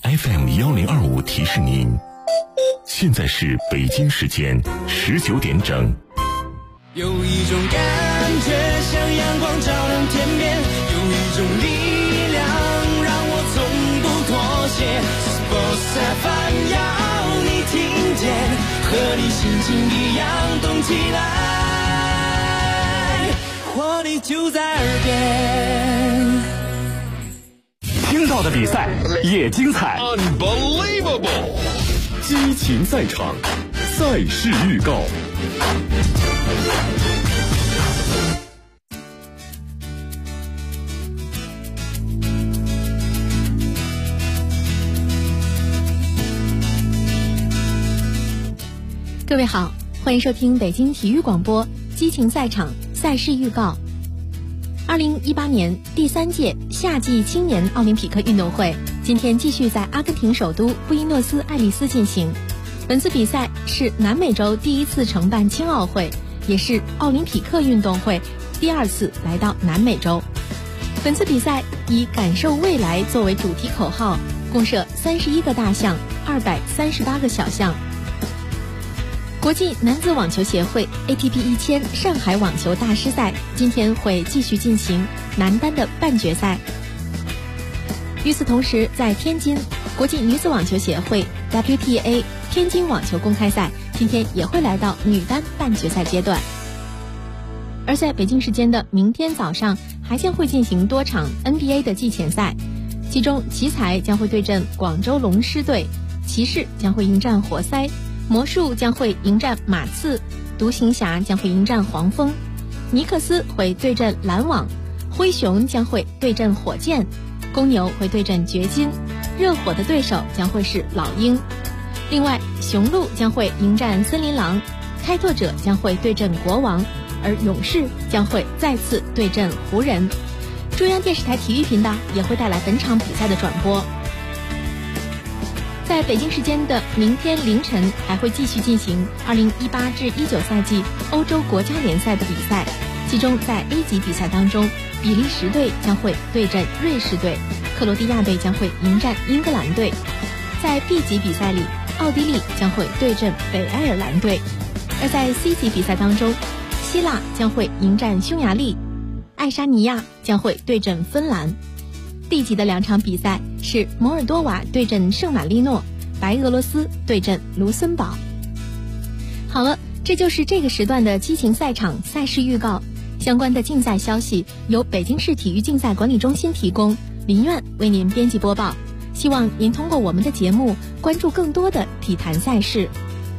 FM1025提示您，现在是北京时间19点整。 有一种感觉像阳光照亮天边，有一种力量让我从不妥协。Sports FM 要你听见，和你心情一样动起来，活力就在耳边。 听到的比赛也精彩 Unbelievable 激情赛场，赛事预告。 各位好，欢迎收听北京体育广播激情赛场赛事预告。2018年第3届夏季青年奥林匹克运动会今天继续在阿根廷首都布宜诺斯艾利斯进行。本次比赛是南美洲第一次承办青奥会，也是奥林匹克运动会第2次来到南美洲。本次比赛以感受未来作为主题口号，共设31个大项，238个小项。国际男子网球协会 ATP 1000上海网球大师赛今天会继续进行男单的半决赛。与此同时，在天津，国际女子网球协会 WTA 天津网球公开赛今天也会来到女单半决赛阶段。而在北京时间的明天早上，还将会进行多场 NBA 的季前赛，其中奇才将会对阵广州龙狮队，骑士将会迎战活塞，魔术将会迎战马刺，独行侠将会迎战黄蜂，尼克斯会对阵篮网，灰熊将会对阵火箭，公牛会对阵掘金，热火的对手将会是老鹰。另外，雄鹿将会迎战森林狼，开拓者将会对阵国王，而勇士将会再次对阵湖人。中央电视台体育频道也会带来本场比赛的转播。在北京时间的明天凌晨，还会继续进行2018至19赛季欧洲国家联赛的比赛，其中在 A 级比赛当中，比利时队将会对阵瑞士队，克罗地亚队将会迎战英格兰队。在 B 级比赛里，奥地利将会对阵北爱尔兰队。而在 C 级比赛当中，希腊将会迎战匈牙利，爱沙尼亚将会对阵芬兰。D 级的2场比赛是摩尔多瓦对阵圣马力诺，白俄罗斯对阵卢森堡。好了，这就是这个时段的激情赛场赛事预告。相关的竞赛消息由北京市体育竞赛管理中心提供，林苑为您编辑播报。希望您通过我们的节目关注更多的体坛赛事。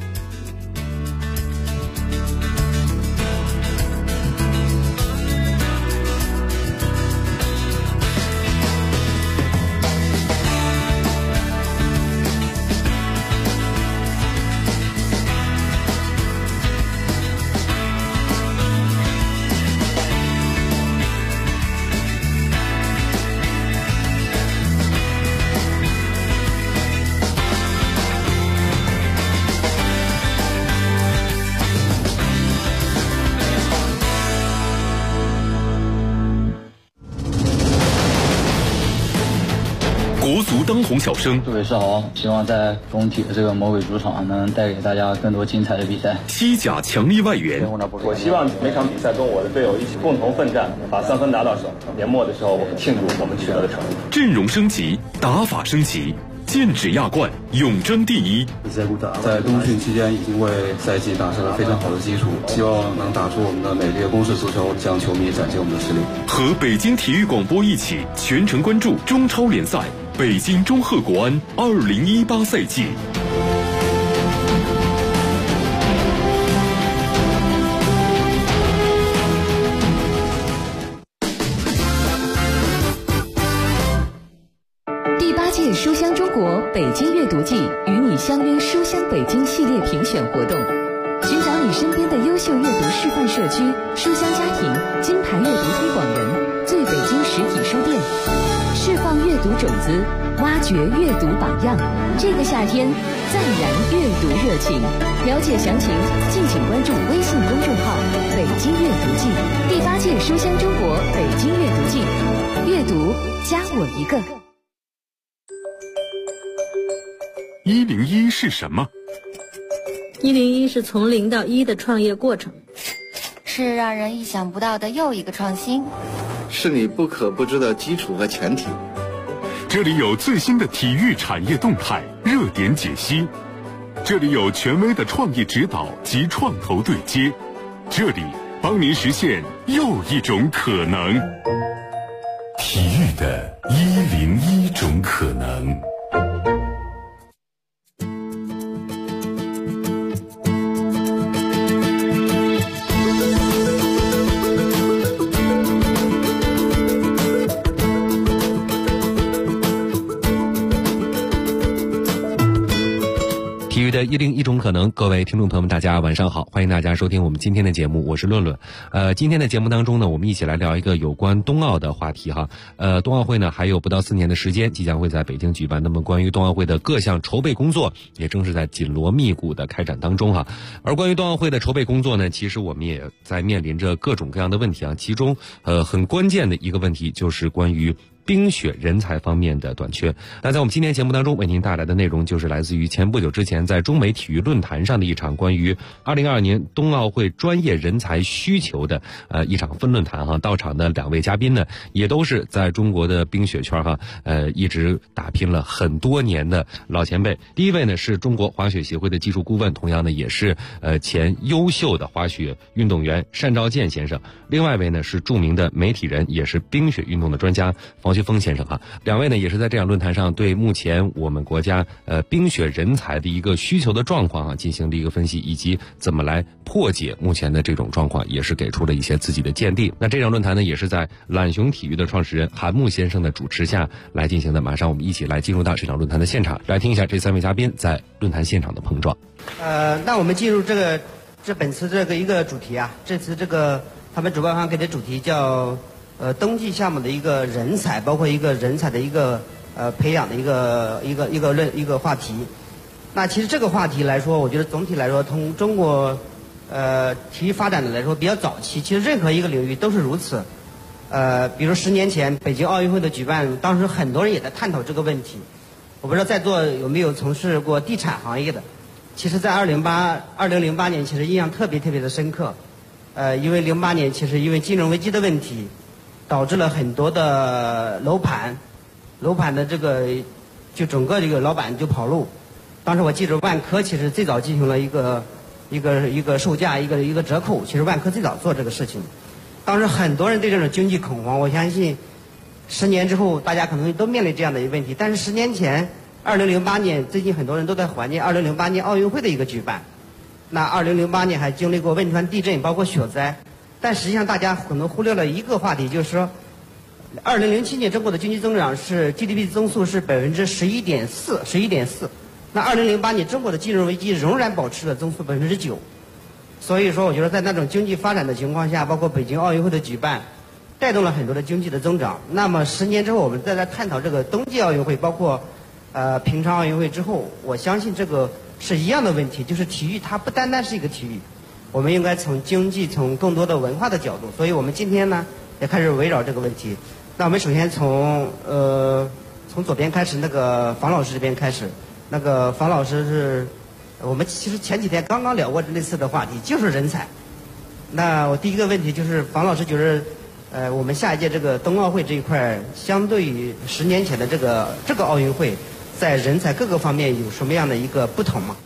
国足当红小生， 各位是好，希望在工体的这个魔鬼主场能带给大家更多精彩的比赛。 西甲强力外援， 我希望每场比赛跟我的队友一起共同奋战，把3分拿到手。年末的时候，我们庆祝我们取得的成绩。 阵容升级，打法升级，剑指亚冠，永争第一。 在冬训期间已经为赛季打下了非常好的基础，希望能打出我们的美丽的攻势足球，向球迷展现我们的实力。 和北京体育广播一起全程关注中超联赛北京中赫国安2018赛季。 第8届书香中国北京阅读季与你相约书香北京系列评选活动，寻找你身边的优秀阅读示范社区、书香家庭、金牌阅读推广人、最北京实体书店，释放阅读种子，挖掘阅读榜样。这个夏天，再燃阅读热情。了解详情，敬请关注微信公众号“北京阅读季”。第8届书香中国北京阅读季，阅读加我一个。 101是什么 ？101是从0到1的创业过程， 是让人意想不到的又一个创新， 是你不可不知的基础和前提。 这里有最新的体育产业动态、热点解析，这里有权威的创业指导及创投对接，这里帮您实现又一种可能。体育的101种可能。 体育的101种可能，各位听众朋友们，大家晚上好，欢迎大家收听我们今天的节目，我是论论。今天的节目当中呢，我们一起来聊一个有关冬奥的话题哈。冬奥会呢还有不到4年的时间，即将会在北京举办。那么关于冬奥会的各项筹备工作，也正是在紧锣密鼓的开展当中哈。而关于冬奥会的筹备工作呢，其实我们也在面临着各种各样的问题啊。其中很关键的一个问题就是关于冰雪人才方面的短缺。那在我们今天节目当中为您带来的内容，就是来自于前不久之前在中美体育论坛上的一场关于2022年冬奥会专业人才需求的一场分论坛哈。到场的2位嘉宾呢，也都是在中国的冰雪圈哈一直打拼了很多年的老前辈。第一位呢是中国滑雪协会的技术顾问，同样呢也是前优秀的滑雪运动员单兆健先生。另外一位呢是著名的媒体人，也是冰雪运动的专家黄学峰先生哈。2位呢也是在这场论坛上对目前我们国家冰雪人才的一个需求的状况进行了一个分析，以及怎么来破解目前的这种状况，也是给出了一些自己的见地。那这场论坛呢也是在懒熊体育的创始人韩木先生的主持下来进行的。马上我们一起来进入到这场论坛的现场，来听一下这3位嘉宾在论坛现场的碰撞。 那我们进入本次这个一个主题啊，这次这个他们主办方给的主题叫冬季项目的一个人才，包括一个人才的一个培养的一个话题。那其实这个话题来说，我觉得总体来说，从中国体育发展的来说比较早期，其实任何一个领域都是如此。比如10年前北京奥运会的举办，当时很多人也在探讨这个问题。我不知道在座有没有从事过地产行业的。其实在2008年，其实印象特别的深刻。因为08年其实因为金融危机的问题，导致了很多的楼盘的这个就整个这个老板就跑路。当时我记得万科其实最早进行了一个售价一个折扣，其实万科最早做这个事情。当时很多人对这种经济恐慌，我相信10年之后大家可能都面临这样的一个问题。但是10年前2008年，最近很多人都在怀念2008年奥运会的一个举办。那2008年还经历过汶川地震，包括雪灾。但实际上大家可能忽略了一个话题，就是说2007年中国的经济增长是 GDP 增速是11.4%。那2008年中国的金融危机仍然保持了增速9%。所以说我觉得在那种经济发展的情况下，包括北京奥运会的举办，带动了很多的经济的增长。那么10年之后我们再来探讨这个冬季奥运会，包括平昌奥运会之后，我相信这个是一样的问题，就是体育它不单单是一个体育，我们应该从经济从更多的文化的角度。所以我们今天呢也开始围绕这个问题。那我们首先从左边开始，那个房老师这边开始。那个房老师是我们其实前几天刚刚聊过类似的话题，就是人才。那我第一个问题就是房老师觉得我们下一届这个冬奥会这一块，相对于10年前的这个奥运会，在人才各个方面有什么样的一个不同吗？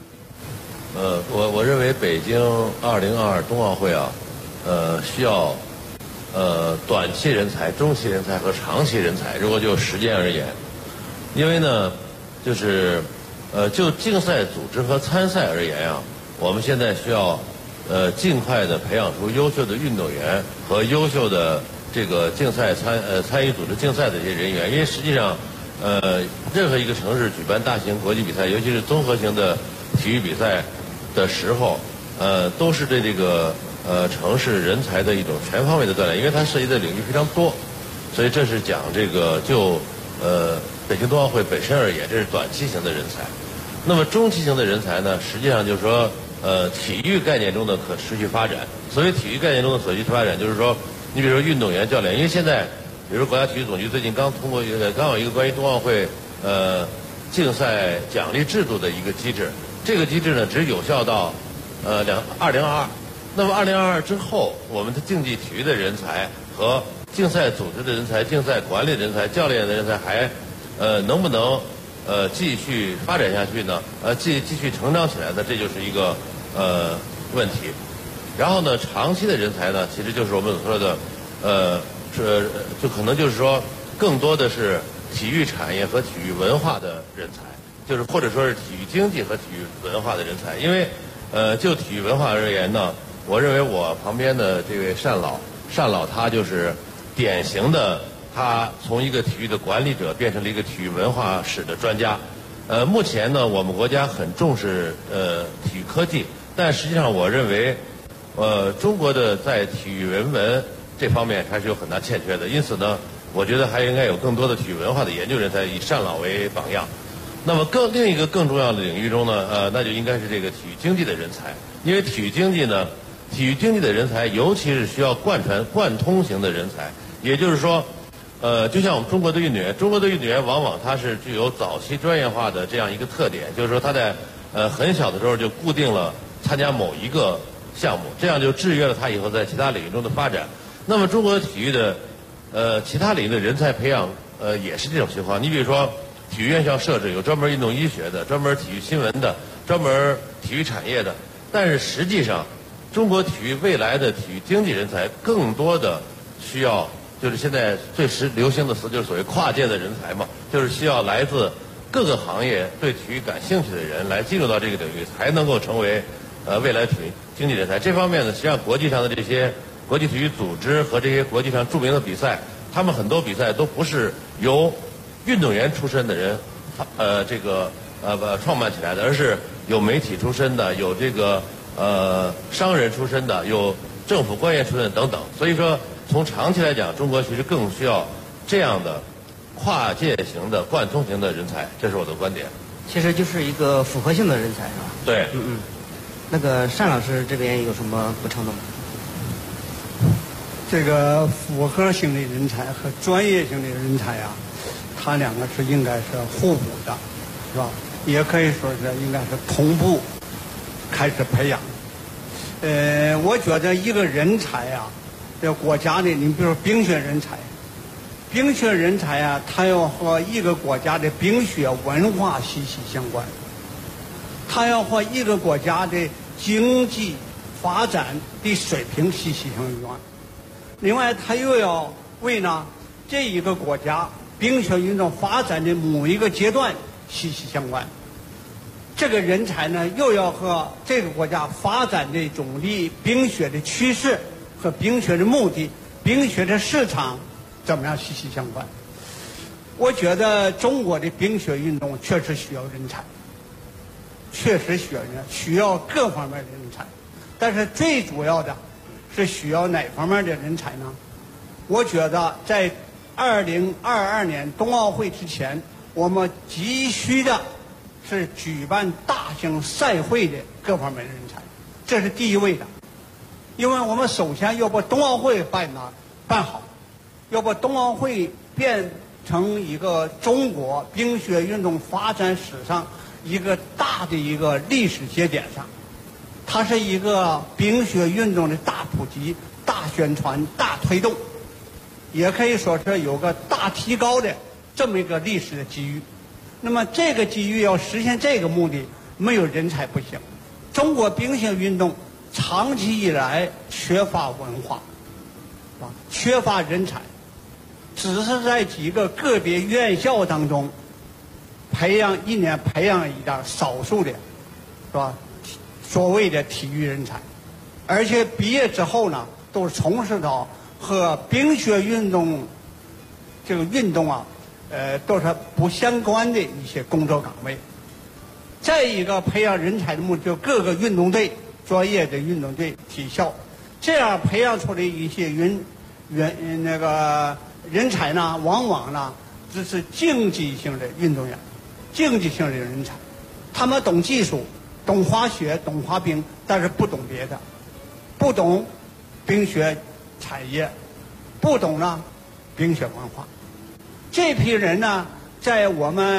我认为北京2022冬奥会啊，需要短期人才、中期人才和长期人才。如果就时间而言，因为呢，就是就竞赛组织和参赛而言啊，我们现在需要尽快的培养出优秀的运动员和优秀的这个竞赛参与组织竞赛的这些人员。因为实际上任何一个城市举办大型国际比赛，尤其是综合型的体育比赛的时候，都是对这个城市人才的一种全方位的锻炼，因为它涉及的领域非常多，所以这是讲这个就北京冬奥会本身而言，这是短期型的人才。那么中期型的人才呢，实际上就是说体育概念中的可持续发展。所谓体育概念中的可持续发展，就是说你比如说运动员、教练，因为现在比如说国家体育总局最近刚有一个关于冬奥会竞赛奖励制度的一个机制。这个机制呢，只有效到2022。那么2022之后，我们的竞技体育的人才和竞赛组织的人才、竞赛管理的人才、教练的人才还能不能继续发展下去呢？继续成长起来呢？这就是一个问题。然后呢，长期的人才呢，其实就是我们所说的就可能就是说，更多的是体育产业和体育文化的人才，就是或者说是体育经济和体育文化的人才。因为就体育文化而言呢，我认为我旁边的这位单老他就是典型的，他从一个体育的管理者变成了一个体育文化史的专家。目前呢，我们国家很重视体育科技，但实际上我认为，中国的在体育人文这方面还是有很大欠缺的。因此呢，我觉得还应该有更多的体育文化的研究人才，以单老为榜样。那么另一个更重要的领域中呢，那就应该是这个体育经济的人才。因为体育经济的人才，尤其是需要贯通型的人才。也就是说，就像我们中国的运动员往往他是具有早期专业化的这样一个特点，就是说他在很小的时候就固定了参加某一个项目，这样就制约了他以后在其他领域中的发展。那么中国体育的其他领域的人才培养也是这种情况。你比如说，体育院校设置有专门运动医学的、专门体育新闻的、专门体育产业的，但是实际上，中国体育未来的体育经济人才更多的需要，就是现在最流行的词就是所谓跨界的人才嘛，就是需要来自各个行业对体育感兴趣的人来进入到这个领域，才能够成为未来体育经济人才。这方面呢，实际上国际上的这些国际体育组织和这些国际上著名的比赛，他们很多比赛都不是由运动员出身的人创办起来的，而是有媒体出身的，有这个商人出身的，有政府官员出身的等等。所以说，从长期来讲，中国其实更需要这样的跨界型的、贯通型的人才，这是我的观点。 其实就是一个复合性的人才，是吧？ 对， 那个单老师这边有什么补充的吗？ 这个复合性的人才和专业性的人才啊，它两个是应该是互补的，是吧？也可以说是应该是同步开始培养。我觉得一个人才啊，这国家的，你比如说冰雪人才，冰雪人才啊，它要和一个国家的冰雪文化息息相关，它要和一个国家的经济发展的水平息息相关。另外，它又要为呢这一个国家冰雪运动发展的某一个阶段息息相关。这个人才呢，又要和这个国家发展的总的冰雪的趋势和冰雪的目的、冰雪的市场怎么样息息相关。我觉得中国的冰雪运动确实需要人才，确实需要各方面的人才，但是最主要的是需要哪方面的人才呢？我觉得在2022年冬奥会之前，我们急需的是举办大型赛会的各方面的人才，这是第一位的。因为我们首先要把冬奥会办好，要把冬奥会变成一个中国冰雪运动发展史上一个大的一个历史节点上。它是一个冰雪运动的大普及、大宣传、大推动，也可以说是有个大提高的这么一个历史的机遇。那么这个机遇要实现这个目的，没有人才不行。中国冰雪运动长期以来缺乏文化，缺乏人才，只是在几个个别院校当中一年培养一点少数的，是吧？所谓的体育人才，而且毕业之后呢，都是从事到和冰雪运动这个运动啊，都是不相关的一些工作岗位。再一个，培养人才的目的，就各个运动队、专业的运动队、体校，这样培养出的一些人才呢，往往呢只是竞技性的运动员，竞技性的人才，他们懂技术。懂滑雪，懂滑冰，但是不懂别的，不懂冰雪产业，不懂呢冰雪文化。这批人呢，在我们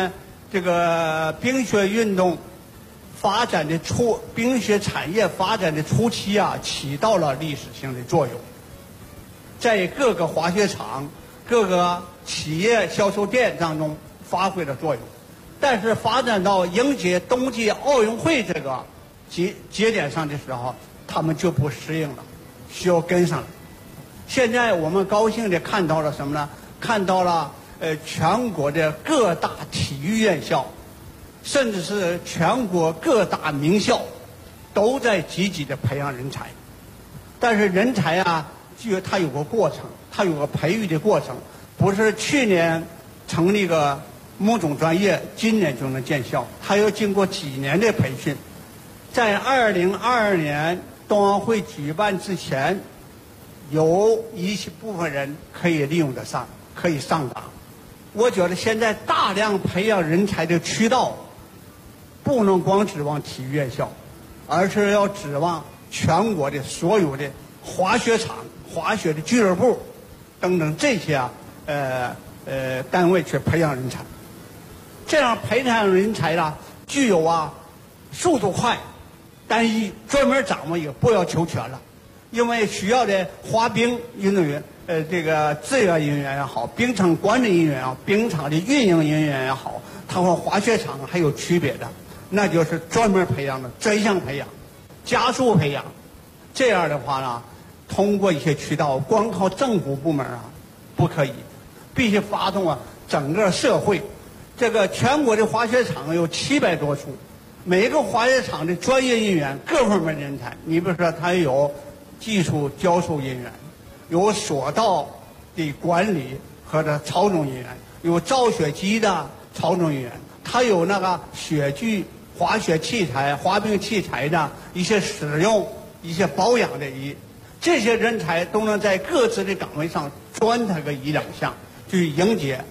这个冰雪运动发展的冰雪产业发展的初期啊，起到了历史性的作用，在各个滑雪场、各个企业销售店当中发挥了作用。但是发展到迎接冬季奥运会这个节点上的时候，他们就不适应了，需要跟上来。现在我们高兴地看到了什么呢？看到了全国的各大体育院校，甚至是全国各大名校，都在积极地培养人才。但是人才啊，它有个过程，它有个培育的过程，不是去年成立个某种专业，今年就能见效，它要经过几年的培训。在2022年冬奥会举办之前，有一部分人可以利用得上，可以上岗。我觉得现在大量培养人才的渠道，不能光指望体育院校，而是要指望全国的所有的滑雪场、滑雪的俱乐部等等这些单位去培养人才。这样培养人才呢，具有速度快、单一、专门掌握一个，不要求全了。因为需要的滑冰运动员，这个志愿人员也好，冰场管理人员也好，冰场的运营人员也好，它和滑雪场还有区别的，那就是专门培养的专项培养、加速培养。这样的话呢，通过一些渠道，光靠政府部门不可以，必须发动整个社会。这个全国的滑雪场有700多处，每个滑雪场的专业人员各方面人才，你比如说他有技术教授人员，有索道的管理和操纵人员，有造雪机的操纵人员，他有那个雪具、滑雪器材、滑冰器材的一些使用、一些保养的这些人才都能在各自的岗位上专他个1-2项，去迎接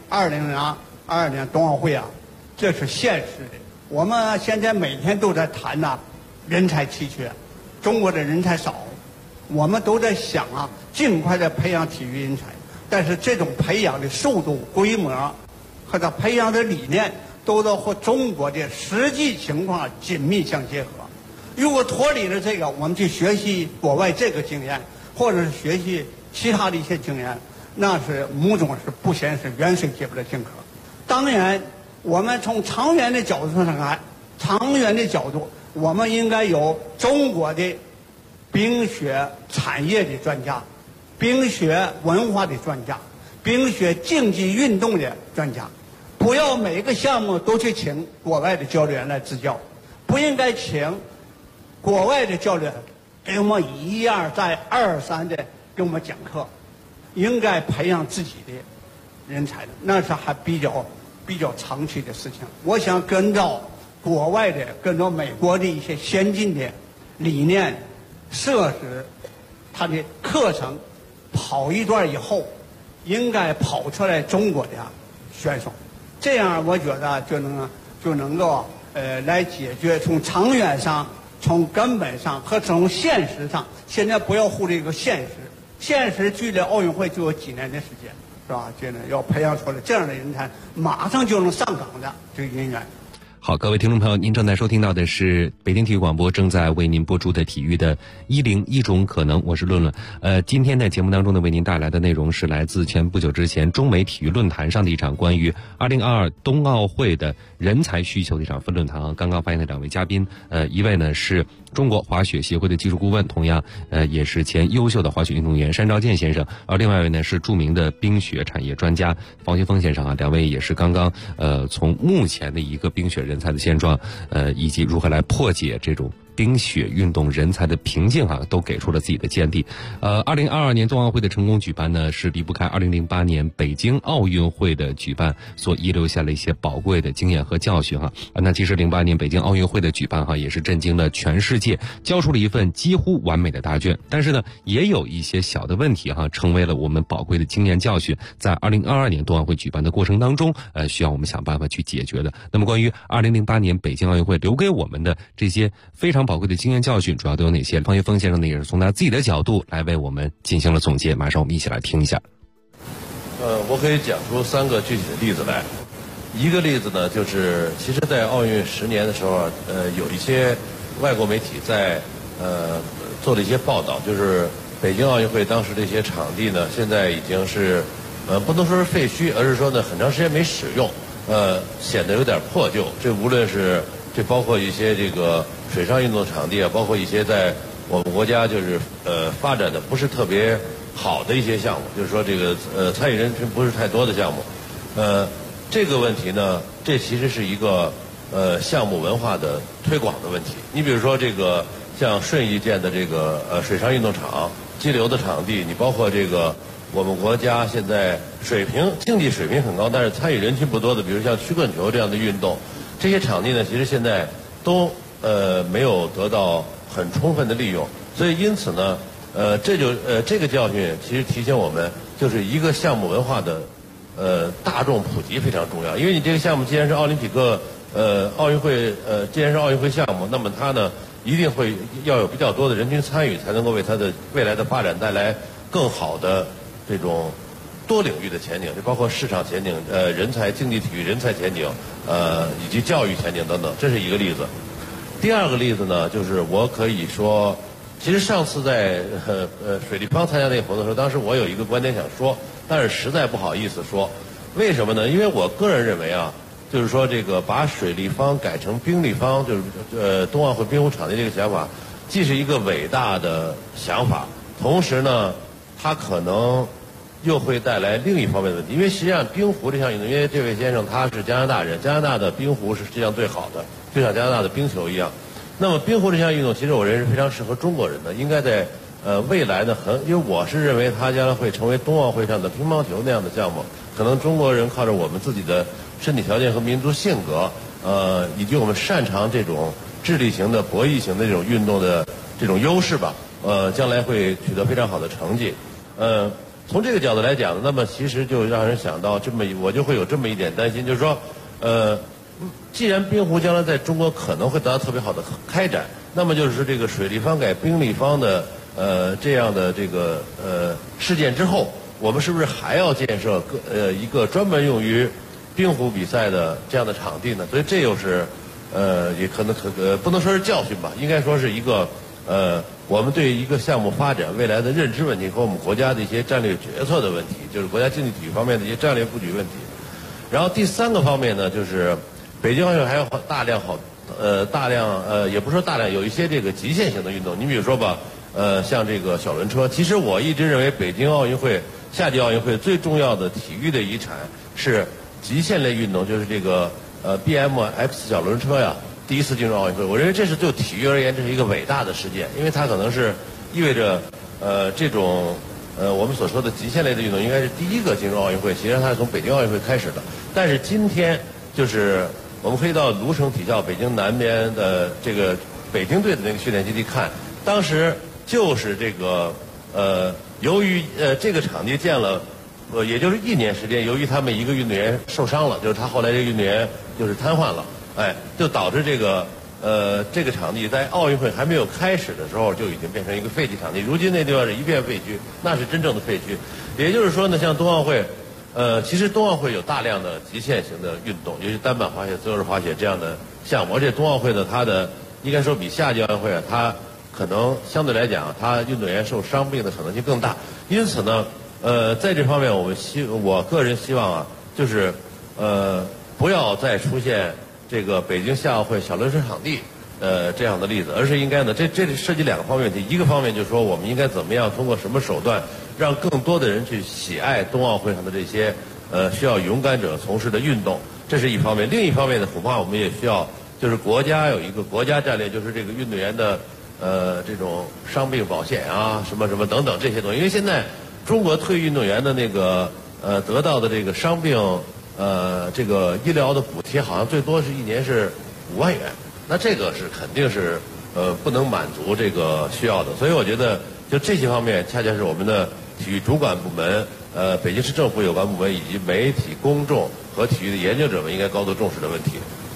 2022年冬奥会这是现实的。我们现在每天都在谈人才稀缺，中国的人才少，我们都在想尽快的培养体育人才，但是这种培养的速度、规模和它培养的理念都要和中国的实际情况紧密相结合。如果脱离了这个，我们去学习国外这个经验，或者是学习其他的一些经验，那是某种是不显是远水解不了近渴。当然，我们从长远的角度上看，我们应该有中国的冰雪产业的专家、冰雪文化的专家、冰雪竞技运动的专家，不要每个项目都去请国外的教练员来指教，不应该请国外的教练给我们一而再、二三的给我们讲课，应该培养自己的人才的，那是还比较长期的事情。我想跟着国外的、跟着美国的一些先进的理念设置他的课程，跑一段以后，应该跑出来中国的选手，这样我觉得就能够来解决从长远上、从根本上和从现实上。现在不要忽略一个现实，现实距离奥运会就有几年的时间，是吧？这呢要培养出来这样的人才，马上就能上岗的这个人员。 好，各位听众朋友，您正在收听到的是北京体育广播正在为您播出的体育的101种可能，我是论论。今天在节目当中呢，为您带来的内容是来自前不久之前中美体育论坛上的一场关于2022冬奥会的人才需求的一场分论坛。刚刚发现的两位嘉宾，一位呢是中国滑雪协会的技术顾问，同样也是前优秀的滑雪运动员山昭健先生，而另外一位呢是著名的冰雪产业专家房学峰先生两位也是刚刚从目前的一个冰雪人才的现状，以及如何来破解这种冰雪运动人才的瓶颈都给出了自己的见地。2022年冬奥会的成功举办呢，是离不开2008年北京奥运会的举办所遗留下了一些宝贵的经验和教训那其实08年北京奥运会的举办也是震惊了全世界，交出了一份几乎完美的答卷。但是呢，也有一些小的问题成为了我们宝贵的经验教训，在2022年冬奥会举办的过程当中，需要我们想办法去解决的。那么关于2008年北京奥运会留给我们的这些非常宝贵的经验教训主要都有哪些？方学峰先生呢也是从他自己的角度来为我们进行了总结，马上我们一起来听一下。 我可以讲出3个具体的例子来。 一个例子呢，就是其实，在奥运10年的时候，有一些外国媒体在做了一些报道，就是北京奥运会当时的一些场地呢，现在已经是不能说是废墟，而是说呢很长时间没使用，显得有点破旧。这无论是这包括一些这个水上运动场地啊，包括一些在我们国家就是发展的不是特别好的一些项目，就是说这个参与人群不是太多的项目，这个问题呢，这其实是一个项目文化的推广的问题。你比如说这个像顺义建的这个水上运动场、激流的场地，你包括这个我们国家现在竞技水平很高，但是参与人群不多的，比如像曲棍球这样的运动，这些场地呢，其实现在都没有得到很充分的利用。所以因此呢，这个教训其实提醒我们，就是一个项目文化的大众普及非常重要。因为你这个项目既然是奥运会既然是奥运会项目，那么它呢一定会要有比较多的人群参与，才能够为它的未来的发展带来更好的这种多领域的前景，就包括市场前景、人才、竞技体育人才前景，以及教育前景等等，这是一个例子。第二个例子呢，就是我可以说，其实上次在水立方参加那个活动的时候，当时我有一个观点想说，但是实在不好意思说。为什么呢？因为我个人认为啊，就是说这个把水立方改成冰立方，就是冬奥会冰壶场地这个想法，既是一个伟大的想法，同时呢，它可能又会带来另一方面的问题。因为实际上冰壶这项运动，因为这位先生他是加拿大人，加拿大的冰壶是实际上最好的，就像加拿大的冰球一样。那么冰壶这项运动，其实我认为是非常适合中国人的，应该在未来呢因为我是认为它将来会成为冬奥会上的乒乓球那样的项目。可能中国人靠着我们自己的身体条件和民族性格，以及我们擅长这种智力型的、博弈型的这种运动的这种优势吧，将来会取得非常好的成绩。从这个角度来讲，那么其实就让人想到我就会有这么一点担心，就是说，既然冰壶将来在中国可能会得到特别好的开展，那么就是这个水立方改冰立方的这样的这个事件之后，我们是不是还要建设一个专门用于冰壶比赛的这样的场地呢？所以这又是也可能不能说是教训吧，应该说是一个我们对一个项目发展未来的认知问题和我们国家的一些战略决策的问题，就是国家竞技体育方面的一些战略布局问题。然后第三个方面呢，就是北京奥运会还有大量也不是说大量，有一些这个极限型的运动。你比如说吧，像这个小轮车，其实我一直认为北京奥运会、夏季奥运会最重要的体育的遗产是极限类运动，就是这个BMX 小轮车呀，第一次进入奥运会。我认为这是就体育而言，这是一个伟大的事件，因为它可能是意味着这种我们所说的极限类的运动应该是第一个进入奥运会，其实它是从北京奥运会开始的。但是今天就是我们可以到卢城体校北京南边的这个北京队的那个训练基地看，当时就是这个由于这个场地建了也就是1年时间，由于他们一个运动员受伤了，就是他后来这个运动员就是瘫痪了，就导致这个场地在奥运会还没有开始的时候就已经变成一个废弃场地，如今那地方是一片废墟，那是真正的废墟。也就是说呢，像冬奥会其实冬奥会有大量的极限型的运动，尤其单板滑雪、自由式滑雪这样的项目，而且冬奥会呢，它的应该说比夏季奥运会它可能相对来讲，它运动员受伤病的可能性更大。因此呢，在这方面我个人希望啊，就是不要再出现这个北京夏奥会小轮车场地这样的例子，而是应该呢，这里涉及2个方面问题。一个方面就是说，我们应该怎么样通过什么手段，让更多的人去喜爱冬奥会上的这些需要勇敢者从事的运动，这是一方面。另一方面呢，恐怕我们也需要，就是国家有一个国家战略，就是这个运动员的这种伤病保险啊，什么什么等等这些东西。因为现在中国退役运动员的那个得到的这个伤病这个医疗的补贴，好像最多是1年是5万元。那这个是肯定是不能满足这个需要的。所以我觉得就这些方面，恰恰是我们的体育主管部门、北京市政府有关部门以及媒体、公众和体育的研究者们应该高度重视的问题。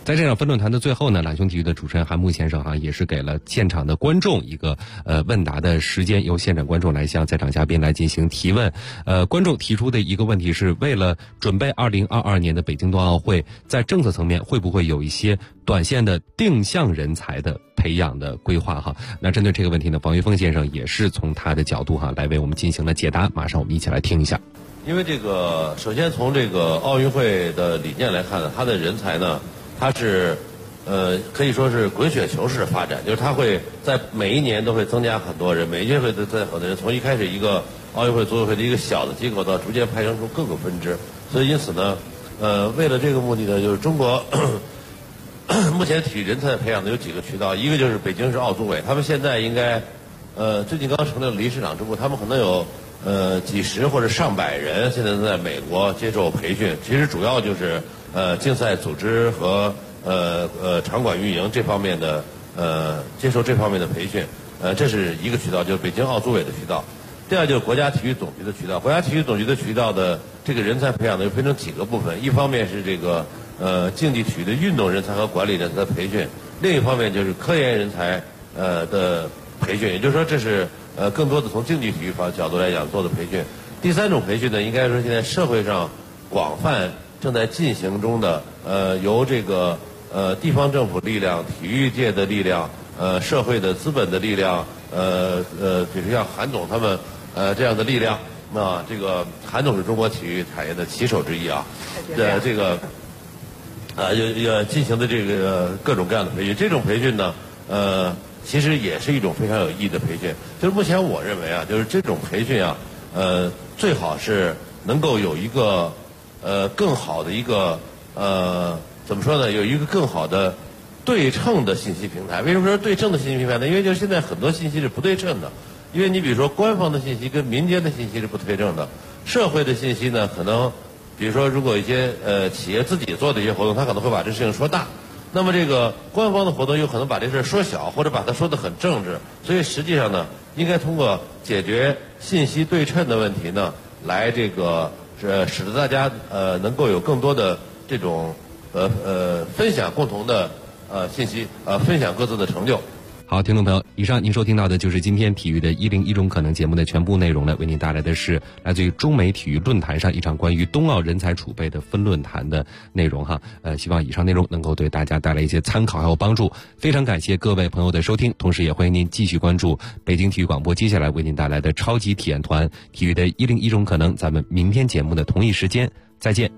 在这场分论坛的最后呢，懒熊体育的主持人韩木先生也是给了现场的观众一个问答的时间，由现场观众来向在场嘉宾来进行提问。观众提出的一个问题是，为了准备2022年的北京冬奥会，在政策层面会不会有一些短线的定向人才的培养的规划哈？那针对这个问题呢，房玉峰先生也是从他的角度来为我们进行了解答。马上我们一起来听一下。 因为这个，首先从这个奥运会的理念来看呢，它的人才呢，它是可以说是滚雪球式发展，就是它会在每一年都会增加很多人，每一届会增加很多人，从一开始一个奥运会组委会的一个小的机构，到逐渐派生出各个分支。所以因此呢，为了这个目的呢，就是中国目前体育人才培养的有几个渠道，一个就是北京市奥组委，他们现在应该最近刚成立了离市长支部，他们可能有几十或者上百人现在都在美国接受培训，其实主要就是竞赛组织和场馆运营这方面的接受这方面的培训，这是一个渠道，就是北京奥组委的渠道。第二就是国家体育总局的渠道，国家体育总局的渠道的这个人才培养呢，又分成几个部分，一方面是这个竞技体育的运动人才和管理人才的培训，另一方面就是科研人才的培训，也就是说这是更多的从竞技体育角度来讲做的培训。第三种培训呢，应该说现在社会上广泛正在进行中的由这个地方政府力量、体育界的力量、社会的资本的力量，比如像韩总他们这样的力量。那这个韩总是中国体育产业的旗手之一啊，这个进行的这个各种各样的培训，这种培训呢，其实也是一种非常有意义的培训。就是目前我认为啊，就是这种培训啊，最好是能够有一个更好的一个怎么说呢？有一个更好的对称的信息平台。为什么说对称的信息平台呢？因为就是现在很多信息是不对称的。因为你比如说官方的信息跟民间的信息是不对称的，社会的信息呢，可能比如说如果一些企业自己做的一些活动，他可能会把这事情说大。那么这个官方的活动有可能把这事说小，或者把它说得很政治，所以实际上呢，应该通过解决信息对称的问题呢，来这个使得大家能够有更多的这种分享共同的信息，分享各自的成就。 好，听众朋友，以上您收听到的就是今天体育的101种可能节目的全部内容了。为您带来的是来自于中美体育论坛上一场关于冬奥人才储备的分论坛的内容哈。希望以上内容能够对大家带来一些参考还有帮助。非常感谢各位朋友的收听，同时也欢迎您继续关注北京体育广播接下来为您带来的超级体验团体育的101种可能。咱们明天节目的同一时间再见。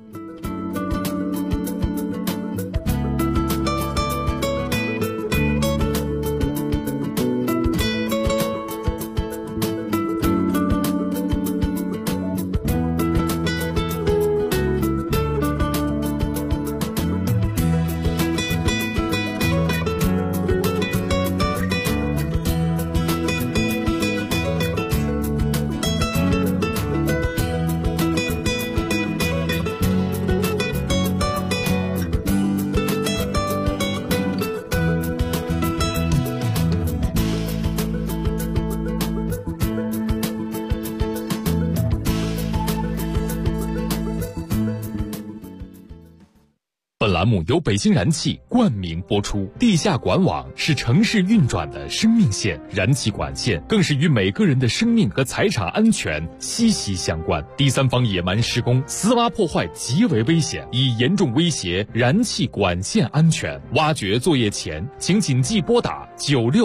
本栏目由北京燃气冠名播出。地下管网是城市运转的生命线，燃气管线更是与每个人的生命和财产安全息息相关。第三方野蛮施工、私挖破坏极为危险，已严重威胁燃气管线安全。挖掘作业前，请谨记拨打96